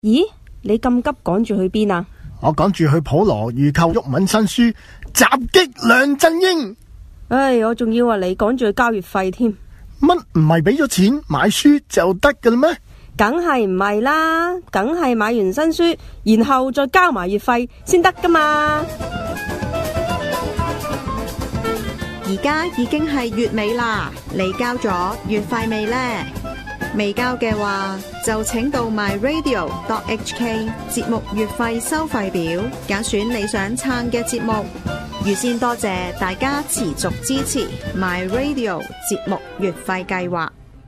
咦，你咁急趕住去邊啊？ 我趕住去普羅預購毓民新書《襲擊梁振英》。 唉，我仲以為你趕住去交月費添。 乜唔係俾咗錢買書就得㗎啦咩？ 梗係唔係啦，梗係買完新書，然後再交埋月費先得噶嘛。 而家已經係月尾啦，你交咗月費未呢？未交嘅話，就請到 myradio.hk 節目月費收費表，揀選你想撐嘅節目。預先多謝大家持續支持 myradio 節目月費計劃。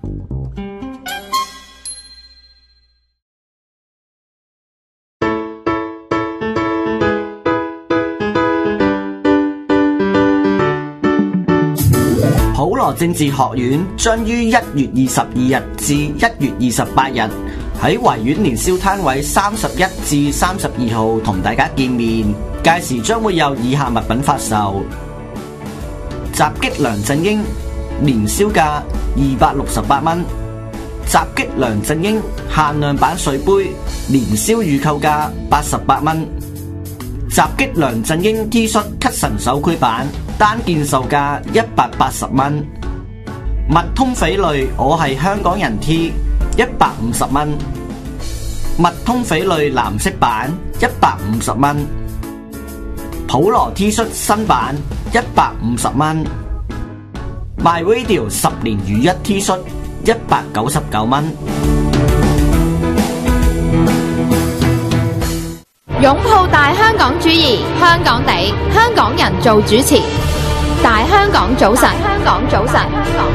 普羅政治學院將於1月22日至1月28日喺維園年宵攤位31至32號同大家見面，屆時將會有以下物品發售：襲擊梁振英年宵價268蚊，襲擊梁振英限量版水杯年宵預購價88蚊，襲擊梁振英 T 恤咳神手繪版單件售價180蚊，麥通翡翠我係香港人 T 150蚊，麥通翡翠藍色版150蚊，普羅 T 恤新版150蚊，My Radio 10年如一 T 恤199蚊。 擁抱大香港主義，香港地，香港人做主持。大香港早晨，香港早晨，香港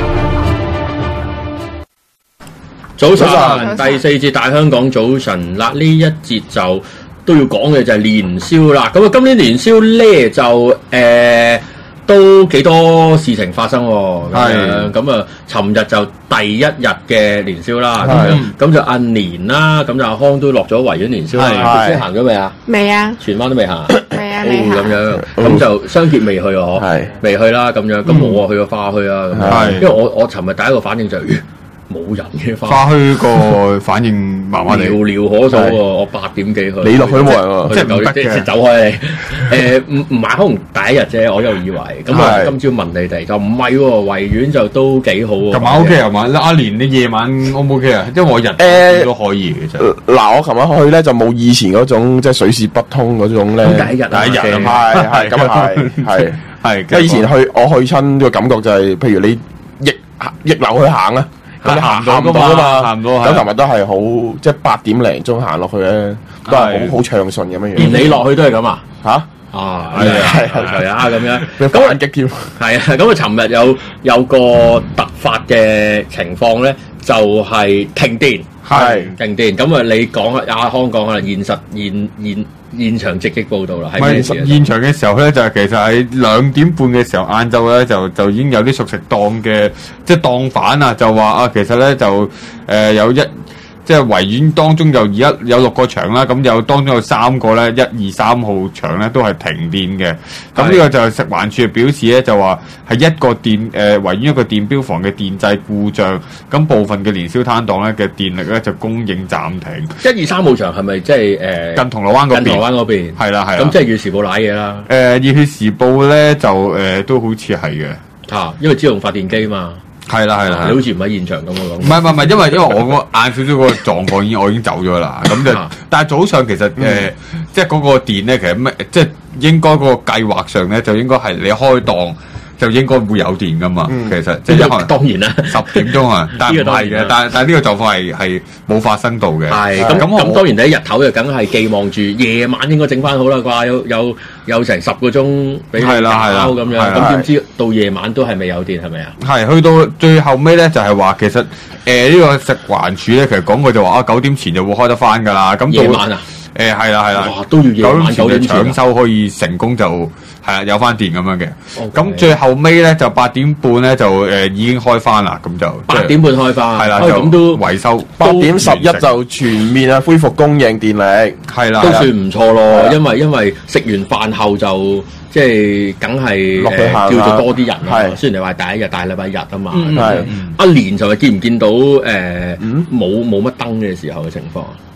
早晨。 早晨，第四節大香港早晨啦，呢一節就都要講嘅就係年宵啦。咁啊，今年年宵咧就都幾多事情發生喎。係咁啊，尋日就第一日嘅年宵啦。咁就阿年啦，咁就阿康都落咗維園年宵啦。先行咗未啊？ 未啊， 荃灣都未行。 未啊，未行。 咁樣，咁就雙傑未去喎，嗬？未去啦。咁樣，咁我啊去個花墟啊。咁因為我尋日第一個反應就係冇人嘅花墟個反應麻麻地， 寥寥可數喎。我8點幾去， 你落去都冇人喎，即係唔得嘅， 走開你。唔係可能第一日啫，我又以為。咁啊，今朝問你哋就唔係喎，維園就都幾好喎。 琴晚 OK 係嘛？阿年你夜晚 O 唔 OK 啊？因為我日都可以其實。 嗱，我琴晚去咧就冇以前嗰種即係水泄不通嗰種咧。 第一日係咁係，因為以前我去親個感覺就係，譬如你逆流去行啊。咁你行唔到噶嘛？行唔到。咁琴日都係好，即係8點零鐘行落去咧，都係好暢順咁樣樣。 連你落去都係咁啊？ 吓？ 啊，係啊，咁樣。 咁反擊添。係啊，咁啊，尋日有個突發嘅情況咧，就係停電。係停電。咁啊，你講下阿康講下現場直擊報導啦。係現場嘅時候咧，就係其實喺2點半嘅時候，晏晝咧就已經有啲熟食檔嘅即係檔販啊，就話啊，其實咧就有即係維園當中就而家有6個場啦，咁當中有3個咧，1、2、3號場咧都係停電嘅。咁呢個就係食環署表示咧，就話係一個維園一個電錶房嘅電掣故障，咁部分嘅年宵攤檔咧嘅電力咧就供應暫停。 1、2、3號場係咪即係近銅鑼灣嗰邊？ 近銅鑼灣嗰邊係啦。咁即係《熱血時報》瀨嘢啦。 《熱血時報》咧就都好似係嘅。 嚇，因為自動發電機嘛。係啦，你好似唔喺現場咁喎。 唔係，因為我個晏少少嗰個狀況我已經走咗啦。咁就但係早上其實即係嗰個電咧，其實即係應該嗰個計劃上咧，就應該係你開檔就應該會有電噶嘛。其實即係當然啦 ，10點鐘啊，但係唔係嘅，但係呢個狀況係冇發生到嘅。 係咁當然你喺日頭就梗係寄望住夜晚應該整翻好啦啩，有成10個鐘俾你搞咁樣，咁點知到夜晚都係未有電係咪啊？ 係去到最後尾咧，就係話其實呢個食環署咧，其實講過就話9點前就會開得翻㗎啦。咁夜晚啊？ 係啦， 都要夜晚9點搶修可以成功就係啦，有翻電咁樣嘅。咁最後尾咧就8點半咧就已經開翻啦，咁就 8點半開翻， 係啦，就咁都維修。 8點11就全面恢復供應電力， 係啦， 都算唔錯咯。因為食完飯後就即係梗係叫做多啲人啦。雖然你話第一日大禮拜日啊嘛，阿年就係見唔見到冇乜燈嘅時候嘅情況？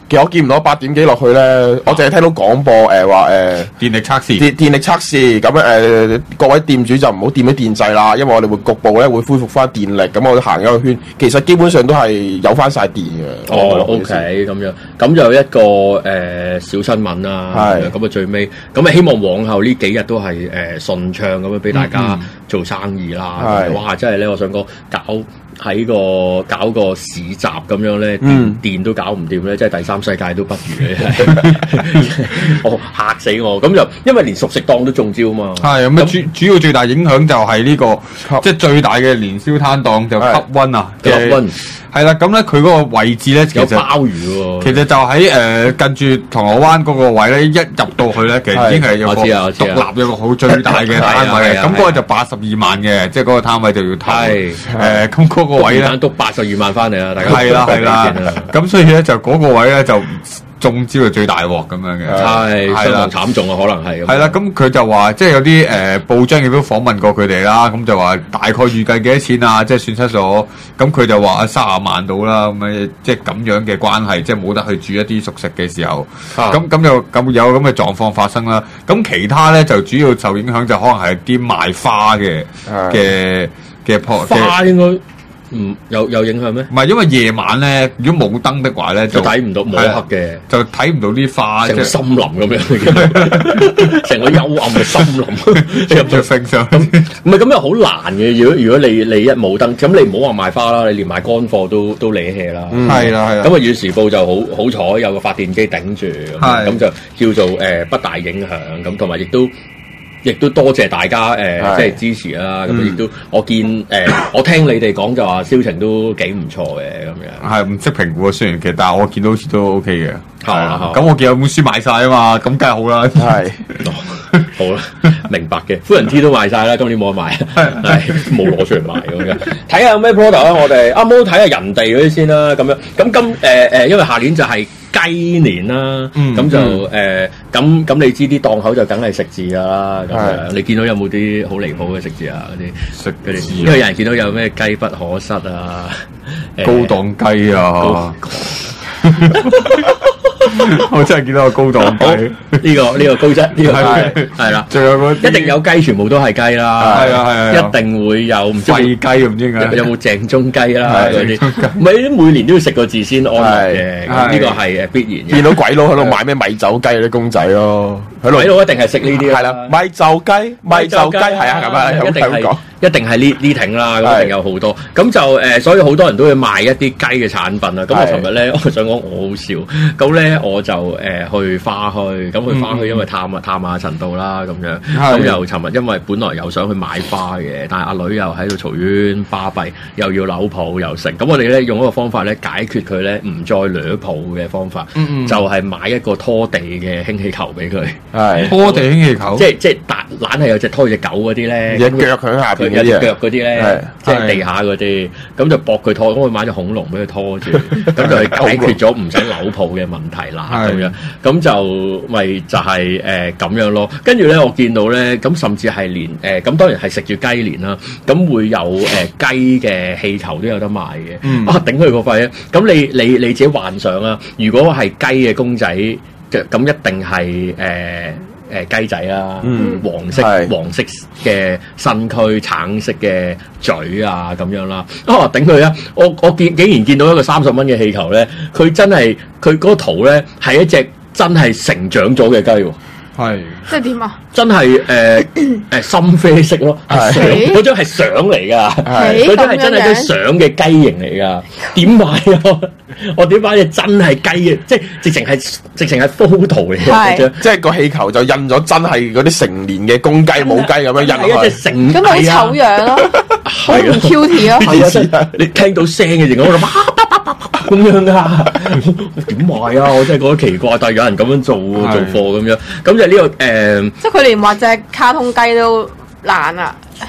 其實我見唔到8點幾落去咧，我淨係聽到廣播話電力測試， 電力測試咁各位店主就唔好掂啲電掣啦，因為我哋會局部咧會恢復翻電力，咁我哋行一個圈，其實基本上都係有翻晒電嘅。 OK 咁樣，咁就一個小新聞啦，咁啊最尾，咁啊希望往後呢幾日都係順暢咁樣俾大家做生意啦。哇！真係咧，我想講搞個市集咁樣咧，電都搞唔掂咧，即係第三世界都不如咧，嚇死我！咁就因為連熟食檔都中招嘛。係咁主要最大影響就係呢個即係最大嘅年宵攤檔就吸溫啊，吸溫係啦。咁咧佢嗰個位置咧，其實有鮑魚喎。其實就喺近住銅鑼灣嗰個位咧，一入到去咧，其實已經係有個獨立一個好最大嘅攤位嘅。咁嗰個就82萬嘅，即係嗰個攤位就要睇。咁嗰個位咧都82萬翻嚟啦，大家係啦。咁所以咧就嗰個位咧就中招係最大鑊咁樣嘅， 係相當慘重啊，可能係。 係啦，咁佢就話即係有啲報章亦都訪問過佢哋啦，咁就話大概預計幾多錢啊？即係損失咗，咁佢就話30萬到啦，咁樣即係咁樣嘅關係，即係冇得去煮一啲熟食嘅時候，咁有咁嘅狀況發生啦。咁其他咧就主要受影響就可能係啲賣花嘅花應該。有影響咩？ 唔係，因為夜晚咧，如果冇燈的話咧，就睇唔到冇黑嘅， 就睇唔到啲花， 成個森林咁樣，成個幽暗嘅森林入咗升上。唔係咁又好難嘅。如果你一冇燈，咁你唔好話賣花啦，你連賣乾貨都理氣啦。 係啦。 咁啊，《粵時報》就好彩有個發電機頂住，咁就叫做不大影響。咁同埋亦都多謝大家即係支持啦，咁亦都我見我聽你哋講就話銷情都幾唔錯嘅咁樣。 係唔識評估啊，雖然其實但係我見到好似都 OK 嘅。 係咁我見有本書賣晒啊嘛，咁梗係好啦。 係好啦，明白嘅。夫人 T 都賣晒啦，今年冇得賣，係冇攞出嚟賣咁樣。睇下有咩 product 啊，我哋啱啱睇下人哋嗰啲先啦，咁樣。咁因為下年就係雞年啦，咁就咁你知啲檔口就梗係食字㗎啦，咁樣你見到有冇啲好離譜嘅食字啊？嗰啲，因為有人見到有咩雞不可失啊， 高檔雞啊，我真係見到個高檔雞， 呢個高質，呢個係啦，仲有一定有雞，全部都係雞啦，係，一定會有唔知廢雞唔知點解， 有冇鄭中雞啦嗰啲，唔係每年都要食個字先安樂嘅，呢個係必然嘅。 見到鬼佬喺度買咩米酒雞嗰啲公仔咯， 鬼佬一定係食呢啲， 係啦，米酒雞係啊，咁啊， 一定係呢挺啦，咁一定有好多，咁就所以好多人都會賣一啲雞嘅產品啦。咁我尋日咧，我想講我好笑，咁咧我就去花墟，咁去花墟因為探下陳道啦咁樣，咁又尋日因為本來又想去買花嘅，但係阿女又喺度嘈冤巴閉，又要扭抱又成，咁我哋咧用一個方法咧解決佢咧唔再掠抱嘅方法，就係買一個拖地嘅氫氣球俾佢， 拖地氫氣球， 即係懶係有隻拖隻狗嗰啲咧， 隻腳佢喺下邊。 有隻腳嗰啲咧，即係地下嗰啲，咁就駁佢拖，咁我買隻恐龍俾佢拖住，咁就係解決咗唔使扭抱嘅問題啦，咁樣，咁就咪就係咁樣咯。跟住咧，我見到咧，咁甚至係連咁當然係食住雞年啦，咁會有雞嘅氣球都有得賣嘅，頂佢個肺啊！咁你自己幻想啊，如果係雞嘅公仔，咁一定係雞仔啦，黃色嘅身軀，橙色嘅嘴啊，咁樣啦。頂佢啊！我竟然見到一個30蚊嘅氣球咧，佢真係佢嗰個圖咧係一隻真係成長咗嘅雞喎。 係， 即係點啊？ 真係深啡色咯，嗰張係相嚟噶，嗰張係真係張相嘅雞型嚟噶。點買啊？我點買隻真係雞嘅，即係直情係 photo 嚟嘅， 即係個氣球就印咗真係嗰啲成年嘅公雞母雞咁樣印落去， 咁咪好醜樣咯，好唔 cute 啊！你聽到聲嘅時候，我諗咁樣噶，點買啊？我真係覺得奇怪，但係有人咁樣做貨咁樣，咁就呢個即係佢連畫隻卡通雞都懶啊！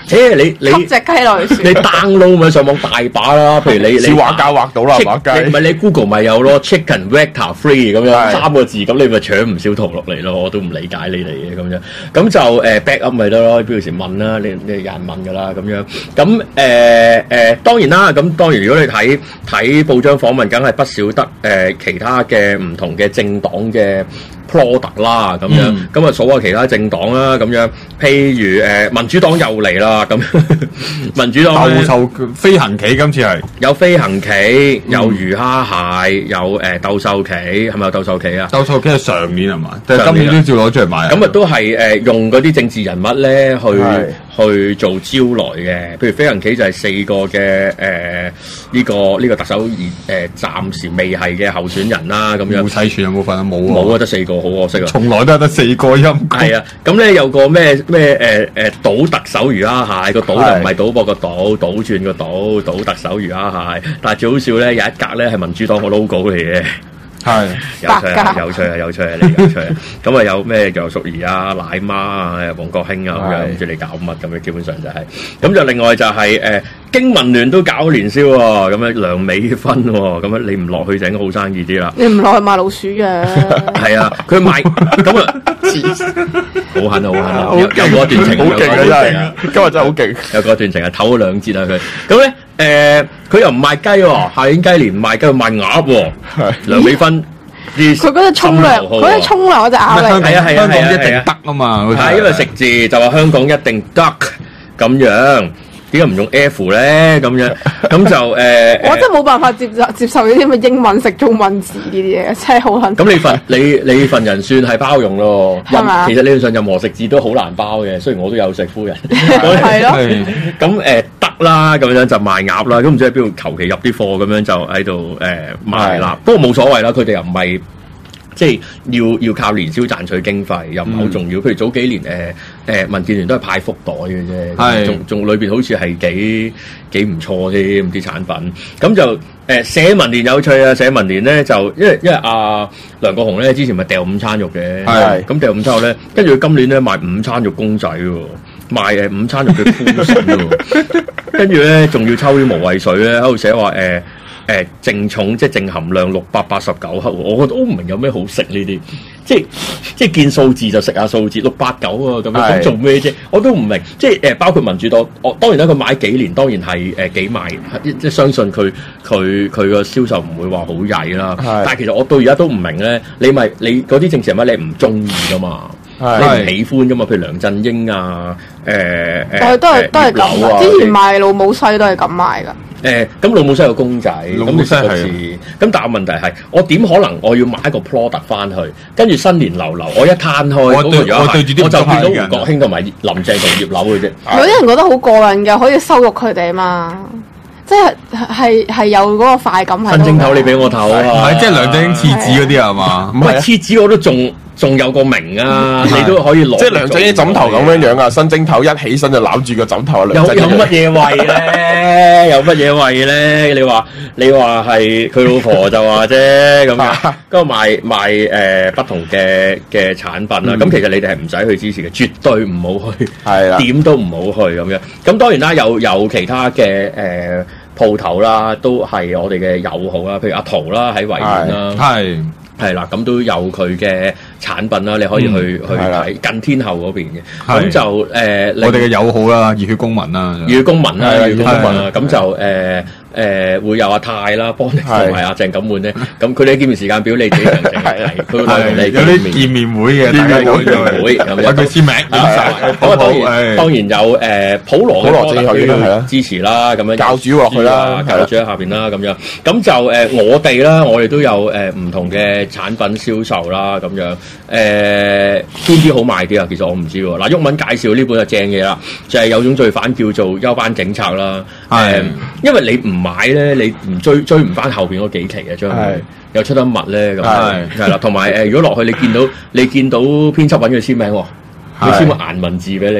你吸隻雞落去你 download 咪上網大把啦，譬如你畫家畫到啦，畫雞。 唔係你 Google 咪有咯 ，chicken vector free 咁樣3個字，咁你咪搶唔少圖落嚟咯。我都唔理解你哋嘅咁樣，咁就back up 咪得咯。譬如時問啦，你有人問㗎啦咁樣。咁當然啦，咁當然如果你睇報章訪問，梗係不少得其他嘅唔同嘅政黨嘅 product 啦咁樣，咁啊數下其他政黨啦咁樣，譬如民主黨又嚟啦咁，民主黨鬥獸飛行棋今次係有飛行棋，有魚蝦蟹，有鬥獸棋，係咪有鬥獸棋啊？ 鬥獸棋係上年係嘛？但係今年都照攞出嚟賣。 咁啊都係用嗰啲政治人物咧去做招來嘅，譬如飛行棋就係4個嘅呢個特首暫時未係嘅候選人啦咁樣。 胡世全有冇份啊？冇冇啊，得4個，好可惜啊！ 從來都係得4個音。 係啊，咁咧有個咩賭特首魚蝦蟹，個賭就唔係賭博個賭，倒轉個賭特首魚蝦蟹，但係最好笑咧有一格咧係民主黨個 logo 嚟嘅。 係有趣啊！你有趣啊！咁啊有咩叫淑儀啊、奶媽啊、黃國興啊咁樣，唔知你搞乜咁樣，基本上就係咁就另外就係經民聯都搞年宵喎，咁樣梁美芬喎，咁樣你唔落去整好生意啲啦。 你唔落去賣老鼠嘅。 係啊，佢賣咁啊，好狠啊！有嗰段情， 好勁啊！真係今日真係好勁， 有嗰段情係唞咗2節啊佢。咁咧佢又唔賣雞喎，下年雞年唔賣雞，賣鴨喎。梁美芬。 佢嗰隻沖涼嗰隻鴨嚟， 係啊， 香港一定得啊嘛， 係因為食字就話香港一定得咁樣，點解唔用 F 咧？咁樣咁就我真係冇辦法接受呢啲咁嘅英文食中文字呢啲嘢，真係好狠。 咁你份人算係包容咯，其實理論上任何食字都好難包嘅，雖然我都有食夫人， 係咯。 咁得啦，咁樣就賣鴨啦，咁唔知喺邊度求其入啲貨咁樣就喺度賣啦。不過冇所謂啦，佢哋又唔係即係要靠年宵賺取經費，又唔係好重要。譬如早幾年民建聯都係派福袋嘅啫，仲裏邊好似係幾唔錯添啲產品。咁就社民連有趣啊！社民連咧就因為阿梁國雄咧之前咪掉午餐肉嘅，咁掉午餐肉咧，跟住佢今年咧賣午餐肉公仔喎。賣午餐肉嘅鋪筍喎，跟住咧仲要抽啲無謂水咧，喺度寫話淨重即係淨含量689克，我覺得我唔明有咩好食呢啲，即係見數字就食下數字689啊咁樣，咁做咩啫？我都唔明，即係包括民主黨，當然啦，佢買幾年當然係幾賣，即係相信佢個銷售唔會話好曳啦。但係其實我到而家都唔明咧，你嗰啲政治人物你唔中意噶嘛？你唔喜歡噶嘛？譬如梁振英啊， 都係咁。之前賣老母西都係咁賣噶。 咁老母西有公仔，咁你食個字。咁但係問題係，我點可能我要買一個 product 翻去，跟住新年流我一攤開，我對住啲我就見到胡國興同埋林鄭同葉劉嘅啫。 有啲人覺得好過癮嘅，可以羞辱佢哋啊嘛。即係有嗰個快感喺度。 新正頭你俾我頭啊！ 唔係即係梁振英廁紙嗰啲係嘛？ 唔係廁紙我都仲有個名啊！你都可以攞。 即係梁振英枕頭咁樣啊！新正頭一起身就攬住個枕頭啊！梁振英有乜嘢為咧？有乜嘢為咧？你話係佢老婆就話啫咁樣，嗰個賣不同嘅產品啦。咁其實你哋係唔使去支持嘅，絕對唔好去，係啦，點都唔好去咁樣。咁當然啦，有其他嘅鋪頭啦，都係我哋嘅友好啦，譬如阿陶啦喺維園啦，係啦，咁都有佢嘅產品啦，你可以去睇近天后嗰邊嘅，咁就我哋嘅友好啦，熱血公民啦， 咁就會有阿泰啦，幫你同埋阿鄭錦滿咧，咁佢哋見面時間表你自己詳情睇，佢會有啲見面會嘅，大家見面會咁樣，佢簽名， 咁當然有普羅嘅支持啦，咁樣教主落去啦， 教主喺下邊啦，咁樣，咁就我哋啦，我哋都有唔同嘅產品銷售啦，咁樣邊啲好賣啲啊？其實我唔知喎。嗱，毓民介紹呢本就正嘢啦，就係有種罪犯叫做休班警察啦。因為你唔買咧，你唔追唔翻後邊嗰幾期嘅，將來又出得密咧，咁係啦。同埋如果落去你見到編輯揾佢簽名喎，佢簽個顏文字俾你喎。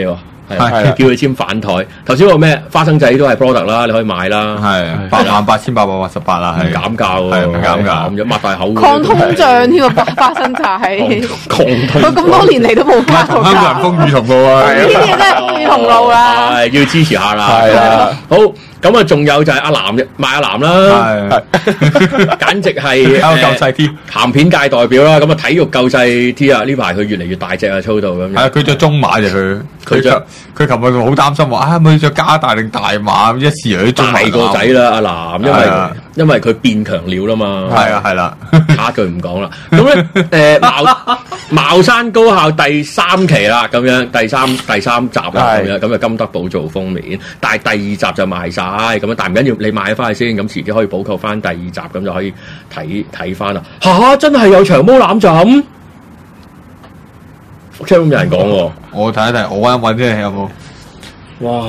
叫佢簽反台。頭先個咩花生仔都係 product 啦，你可以買啦， 係88888啦，係減價喎， 係唔減價， 咁樣擘大口抗通脹添啊！花生仔，佢咁多年嚟都冇加過價。 香港人風雨同路啊！ 呢啲嘢真係風雨同路啦。 係要支持下啦。 係啊， 好。咁啊，仲有就係阿南賣阿南啦，簡直係救世 T 鹹片界代表啦。咁啊，體育救世 T 啊，呢排佢越嚟越大隻啊，操到咁樣。 係啊，佢着中碼就佢琴日好擔心話咪着加大定大碼，一試又啲中碼大個仔啦，阿南，因為佢變強料啦嘛。 係啊，係啦， 下一句唔講啦。咁咧茅山高校第3期啦，咁樣第三集啦，咁樣咁啊金德寶做封面，但係第2集就賣晒。咁樣，但唔緊要，你買翻去先，咁遲啲可以補購翻第2集，咁就可以睇翻啦。真係有長毛攬枕，福昌有人講喎， 我睇一睇，我揾先有冇？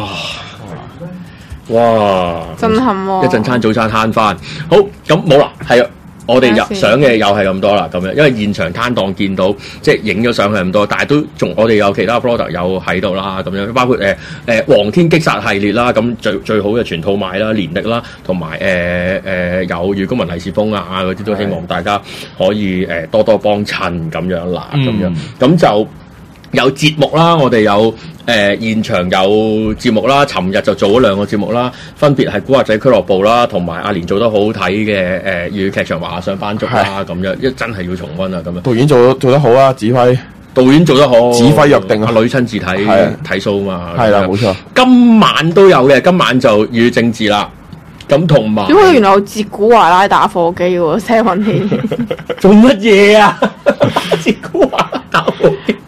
哇！ 震撼喎！ 一陣餐早餐慳翻，好咁冇啦，係啊。我哋入相嘅又係咁多啦，咁樣，因為現場攤檔見到，即係影咗相係咁多，但係都仲我哋有其他 product 有喺度啦，咁樣，包括黃天擊殺系列啦，咁最好嘅全套買啦，年曆啦，同埋有御公民利是封啊嗰啲，都希望大家可以多多幫襯咁樣啦，咁樣，咁就有節目啦，我哋有現場有節目啦，尋日就做咗2個節目啦，分別係古惑仔俱樂部啦，同埋阿連做得好好睇嘅粵語劇場華上班族啦，咁樣真係要重溫啊！咁樣導演做得好啊，指揮導演做得好， 指揮約定阿女親自睇 show 嘛， 係啦，冇錯。 今晚都有嘅，今晚就粵語政治啦，咁同埋點解原來有哲古華拉打火機喎？聲運氣做乜嘢啊？哲古華拉打火機。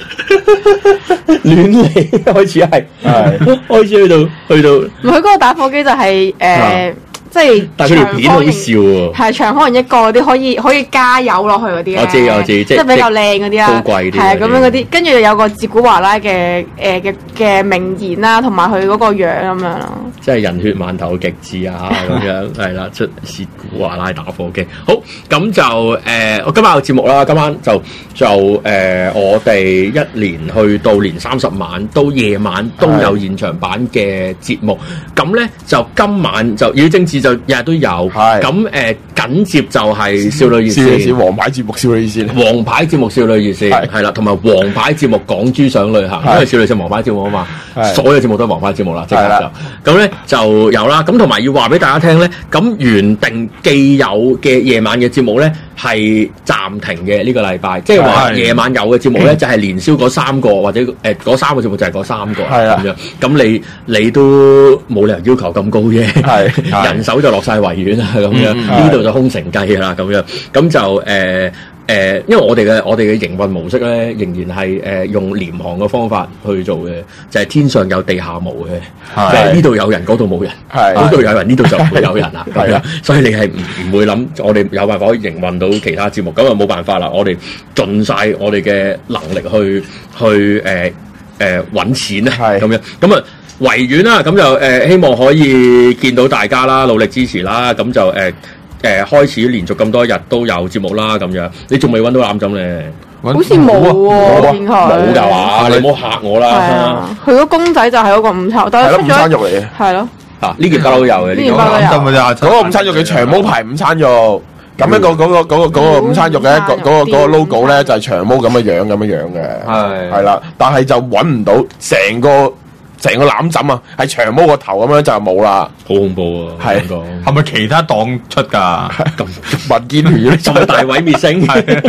亂嚟開始係開始去到唔係佢嗰個打火機就係即係， 但係佢條片好笑喎， 係長方形一個嗰啲可以加油落去嗰啲， 我知， 即係比較靚嗰啲啦， 高貴啲， 係啊咁樣嗰啲，跟住有個哲古華拉嘅名言啦，同埋佢嗰個樣咁樣咯， 即係人血饅頭極致啊咁樣，係啦，出哲古華拉打火機，好咁就我今晚有節目啦，今晚就我哋一年去到年30晚都夜晚都有現場版嘅節目，咁咧就今晚就要政治。就日日都有，咁緊接就係少女熱線王牌節目少女熱線， 王牌節目少女熱線係啦，同埋王牌節目港豬上旅行，因為少女線王牌節目啊嘛，所有節目都係王牌節目啦，即係就咁咧就有啦，咁同埋要話俾大家聽咧，咁原定既有嘅夜晚嘅節目咧係暫停嘅呢個禮拜，即係話夜晚有嘅節目咧就係連燒嗰3個或者嗰3個節目就係嗰3個咁樣，咁你都冇理由要求咁高嘅，人手就落晒維園啊咁樣，呢度就空城計啦咁樣，咁就因為我哋嘅營運模式咧，仍然係用廉航嘅方法去做嘅，就係天上有地下無嘅，即係呢度有人，嗰度冇人，嗰度有人，呢度就唔會有人啦咁樣，所以你係唔會諗我哋有辦法可以營運到其他節目，咁啊冇辦法啦，我哋盡晒我哋嘅能力去揾錢啊咁樣，咁啊維園啦，咁就希望可以見到大家啦，努力支持啦，咁就開始連續咁多日都有節目啦，咁樣你仲未揾到攬枕咧？ 好似冇喎，見佢冇㗎話，你唔好嚇我啦。 佢個公仔就係嗰個午餐，但係午餐肉嚟嘅， 係咯。 呢件不嬲有嘅， 呢件不嬲有。 嗰個午餐肉叫長毛牌午餐肉，咁樣嗰個午餐肉嘅嗰個 logo 咧就係長毛咁嘅嘅，係啦，但係就揾唔到成個攬枕啊，係長毛個頭咁樣就冇啦， 好恐怖啊！ 係咪其他檔出㗎？ 民建聯咁大毀滅性，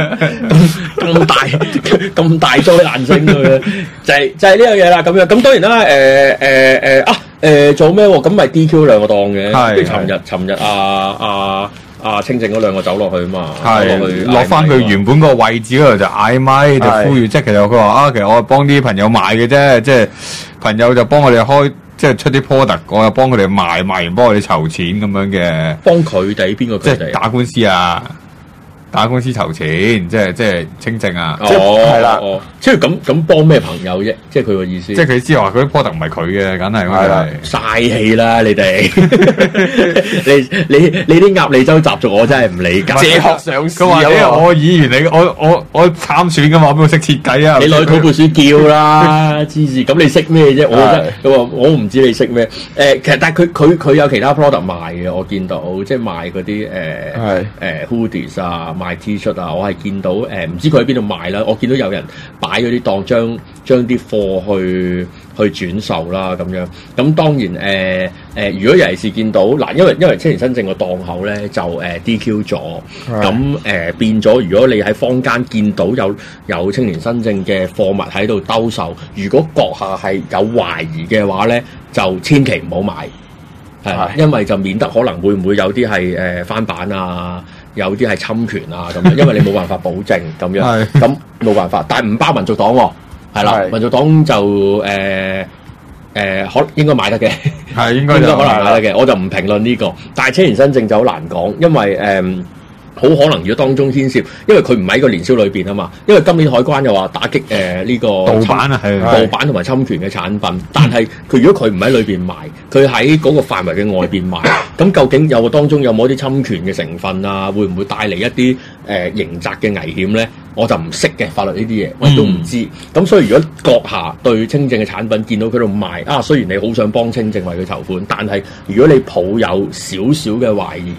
咁大災難性嘅，就係呢樣嘢啦。咁樣咁當然啦，做咩喎？咁咪 DQ 2個檔嘅，跟住尋日清靜嗰2個走落去嘛， 落翻佢原本個位置嗰度就嗌咪，就呼籲，即係其實佢話其實我係幫啲朋友賣嘅啫，即係朋友就幫我哋開，即係出啲 product，我又幫佢哋賣完幫我哋籌錢咁樣嘅。 幫佢哋邊個？ 即係打官司啊！ 打公司籌錢，即係清正啊！ 係啦， 即係咁幫咩朋友啫？即係佢個意思。 即係佢知話嗰啲波特唔係佢嘅，梗係啦， 嘥氣啦！你哋你啲鴨脷洲習俗我真係唔理解。 借殼上市， 佢話我議員嚟，我參選噶嘛，邊度識設計啊？ 你攞土撥鼠叫啦，黐線！咁你識咩啫？我覺得佢話我唔知你識咩。其實但係佢有其他 product 賣嘅，我見到即係賣嗰啲hoodies 啊，賣 T 恤啊，我係見到唔知佢喺邊度賣啦。我見到有人擺嗰啲檔，將啲貨去轉售啦咁樣。咁當然如果尤其是見到嗱，因為青年新政個檔口咧就DQ 咗，咁變咗如果你喺坊間見到有青年新政嘅貨物喺度兜售，如果閣下係有懷疑嘅話咧，就千祈唔好買。係，因為就免得可能會唔會有啲係翻版啊，有啲係侵權啊咁樣，因為你冇辦法保證咁樣，咁冇辦法。但係唔包民族黨喎，係啦，民族黨就可應該買得嘅，係應該可能買得嘅，我就唔評論呢個。但係青年新政就好難講，因為好可能如果當中牽涉，因為佢唔喺個年宵裏邊啊嘛。因為今年海關又話打擊呢個盜版啊，盜版同埋侵權嘅產品。但係如果佢唔喺裏邊賣，佢喺嗰個範圍嘅外邊賣，咁究竟當中有冇一啲侵權嘅成分啊？會唔會帶嚟一啲刑責嘅危險咧？我就唔識嘅法律呢啲嘢，我亦都唔知。咁所以如果閣下對清正嘅產品見到佢度賣啊，雖然你好想幫清正為佢籌款，但係如果你抱有少少嘅懷疑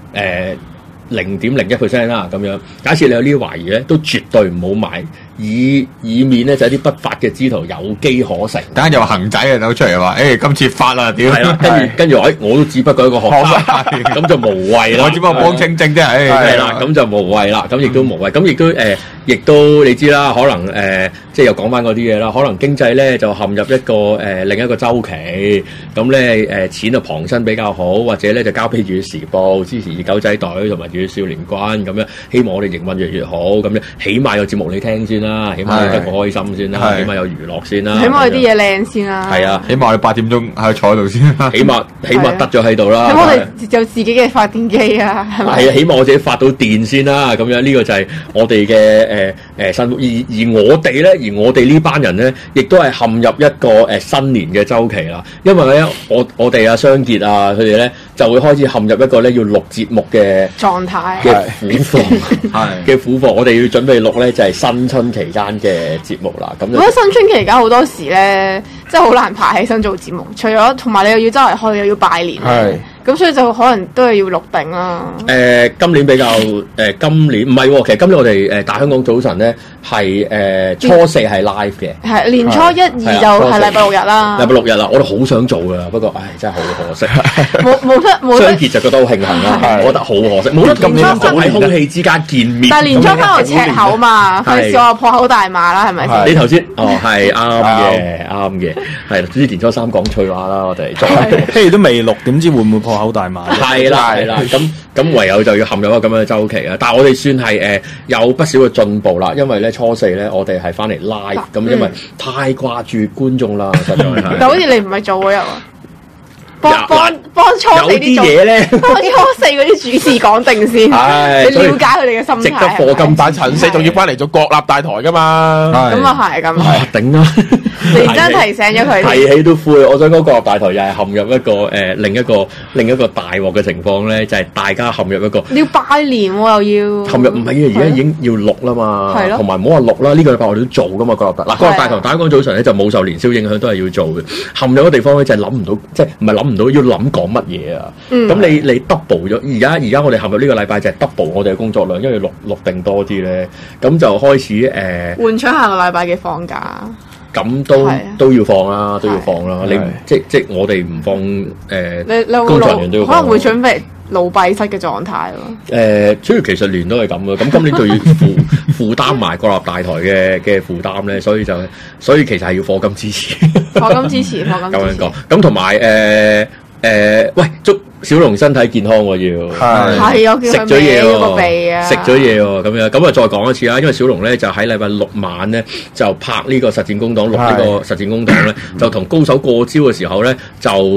，0.01% 啦咁樣。假設你有呢啲懷疑咧，都絕對唔好買，以免咧就有啲不法嘅之徒有機可乘。 等下又行仔啊走出嚟話，今次發啦屌！ 係啦，跟住我都只不過一個學生，咁就無謂啦。 我只不過幫清正啫， 係啦，咁就無謂啦，咁亦都無謂，咁亦都你知啦，可能即係又講翻嗰啲嘢啦，可能經濟咧就陷入一個另一個週期，咁咧錢就旁身比較好，或者咧就交俾《粵語時報》支持狗仔隊同埋《粵語少年軍》咁樣，希望我哋營運越嚟越好，咁咧起碼有節目你聽先啦，起碼你得個開心先啦，起碼有娛樂先啦， 起碼有啲嘢靚先啦， 係啊， 起碼我哋8點鐘喺坐喺度先， 起碼得咗喺度啦， 起碼我哋有自己嘅發電機啊，係咪？ 係啊，起碼我自己發到電先啦，咁樣呢個就係我哋嘅辛苦，而我哋咧，而我哋呢班人咧，亦都係陷入一個新年嘅週期啦。因為咧，我哋啊，雙傑啊，佢哋咧就會開始陷入一個咧要錄節目嘅狀態嘅苦況，嘅苦況。我哋要準備錄咧就係新春期間嘅節目啦。咁我覺得新春期間好多時咧，真係好難排起身做節目，除咗同埋你又要周圍去，又要拜年。咁所以就可能都係要錄定啦。 今年比較今年唔係喎，其實今年我哋大香港早晨咧係初4係 live 嘅，係年初1、2就係禮拜6日啦。 禮拜6日啦，我都好想做噶，不過真係好可惜。 冇得。 雙傑就覺得好慶幸啦，我覺得好可惜，冇得咁年初喺空氣之間見面。 但係年初翻嚟赤口嘛，費事我破口大罵啦，係咪先？ 你頭先係啱嘅，係啦，總之年初3講趣話啦，我哋譬如都未錄，點知會唔會破口大罵？ 係啦，咁唯有就要陷入一個咁樣嘅週期啦。但係我哋算係有不少嘅進步啦，因為咧初4咧我哋係翻嚟 live，咁因為太掛住觀眾啦，實在係。 但好似你唔係做嗰日啊？幫初4啲嘢咧， 幫初4嗰啲主持講定先，你了解佢哋嘅心態。 值得課金版陳4仲要翻嚟做國立大台噶嘛？ 咁啊係咁。 頂啊！ 你真提醒咗佢， 提起都灰。我想講國立大台又係陷入一個另一個大鑊嘅情況咧，就係大家陷入一個你要拜年喎，又要陷入唔係啊！而家已經要錄啦嘛， 係咯， 同埋唔好話錄啦，呢個禮拜我哋都做噶嘛，國立大嗱國立大台大香港早晨咧就冇受年宵影響，都係要做嘅。陷入嘅地方咧就係諗唔到，即係唔係諗唔到要諗講乜嘢啊？咁你 double 咗，而家我哋陷入呢個禮拜就係 double 我哋嘅工作量，因為錄定多啲咧，咁就開始換取下個禮拜嘅放假。 咁都要放啦，都要放啦。你即係我哋唔放工作人員都要放， 可能會準備老閉室嘅狀態咯。 主要其實年都係咁嘅，咁今年就要負擔埋國立大台嘅負擔咧，所以其實係要課金支持， 課金支持。咁樣講，咁同埋喂，祝小龍身體健康喎，要係我叫佢食咗嘢喎， 個鼻啊， 食咗嘢喎，咁啊再講一次啦，因為小龍咧就喺禮拜6晚咧就拍呢個實戰工黨，錄呢個實戰工黨咧就同高手過招嘅時候咧就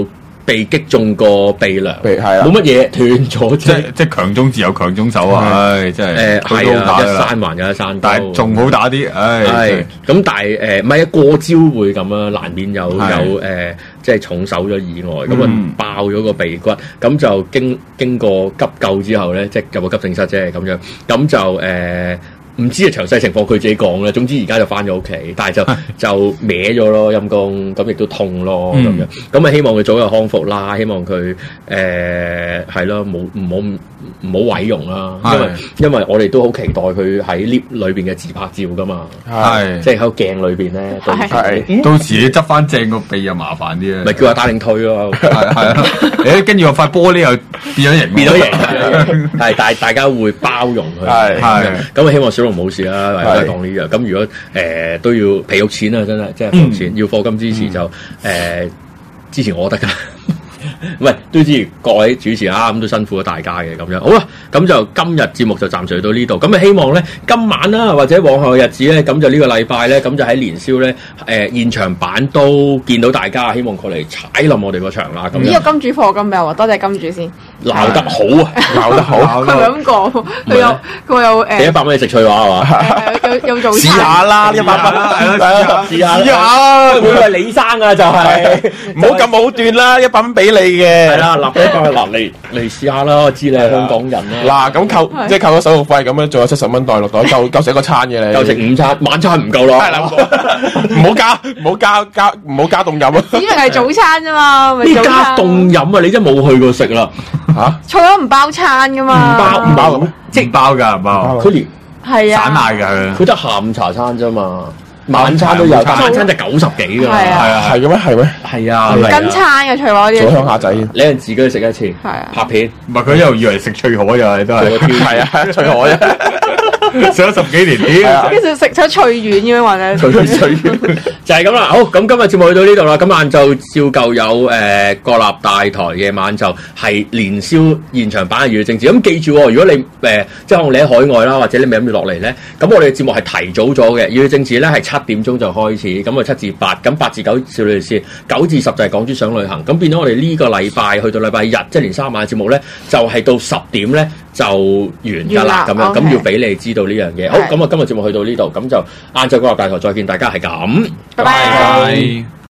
被擊中個鼻梁， 係啦， 冇乜嘢斷咗啫。 即係強中自有強中手啊！唉，真係係啊，一山還有一山高， 但係仲好打啲。唉， 咁但係唔係啊，過招會咁啊，難免有即係重手咗意外，咁啊爆咗個鼻骨，咁就經過急救之後咧，即係入個急症室啫咁樣，咁就唔知啊詳細情況佢自己講啦。總之而家就翻咗屋企，但係就歪咗咯，陰公，咁亦都痛咯咁樣。咁啊希望佢早日康復啦，希望佢係咯，唔好毀容啦，因為我哋都好期待佢喺 lift 裏邊嘅自拍照噶嘛，即係喺個鏡裏邊咧， 到時你執翻正個鼻又麻煩啲啊， 咪叫阿打領推咯， 係啊，跟住個塊玻璃又變咗形， 係但係大家會包容佢，咁啊希望小龍冇事啦，或者講呢樣，咁如果都要皮肉錢啊，真係即係貨錢，要課金支持就支持我得㗎。喂，都支持各位主持啦，咁都辛苦咗大家嘅咁樣。好啦，咁就今日節目就暫時到呢度。咁啊，希望咧今晚啦，或者往後嘅日子咧，咁就呢個禮拜咧，咁就喺年宵咧，現場版都見到大家，希望過嚟踩冧我哋個場啦。咁呢個金主課金俾我，多謝金主先。 鬧得好啊，鬧得好。 佢咪咁講，佢有俾100蚊你食翠華係嘛？ 有做試下啦，100蚊， 試下，會唔會係你生啊？就係唔好咁武斷啦，100蚊俾你嘅。 係啦，立咗100嗱嚟試下啦，我知你係香港人啦。 嗱，咁扣即係扣咗手續費咁樣，仲有70蚊袋落袋，夠食一個餐嘅你。 夠食午餐，晚餐唔夠咯。 係啦，唔好加凍飲啊！ 只能係早餐啫嘛， 呢加凍飲啊！你真係冇去過食啦。 嚇， 菜咗唔包餐噶嘛？ 唔包嘅咩？ 即包㗎，唔包。 佢連係啊， 散賣㗎， 佢得下午茶餐啫嘛，晚餐都有，晚餐就90幾㗎。 係啊， 係嘅咩？係咩？ 係啊， 跟餐嘅菜華啲。 早鄉下仔， 你係自己去食一次， 係啊， 拍片。 唔係佢又以為食脆河又係都係， 係啊，脆河啫。 上咗10幾年， 跟住食咗脆軟咁樣或者脆軟就係咁啦。好，咁今日節目去到呢度啦。咁晏晝照舊有國立大台嘅晚就係年宵現場版嘅粵語政治。咁記住，如果你即係可能你喺海外啦，或者你未諗住落嚟咧，咁我哋嘅節目係提早咗嘅。粵語政治咧係7點鐘就開始，咁啊7至8，咁8至9少女線，9至10就係港豬想旅行。咁變咗我哋呢個禮拜去到禮拜日，即係連3晚嘅節目咧，就係到10點咧就完㗎啦。咁樣咁要俾你知道呢樣嘢。好，咁啊今日節目去到呢度，咁就晏晝國立大台再見大家，係咁， 拜拜。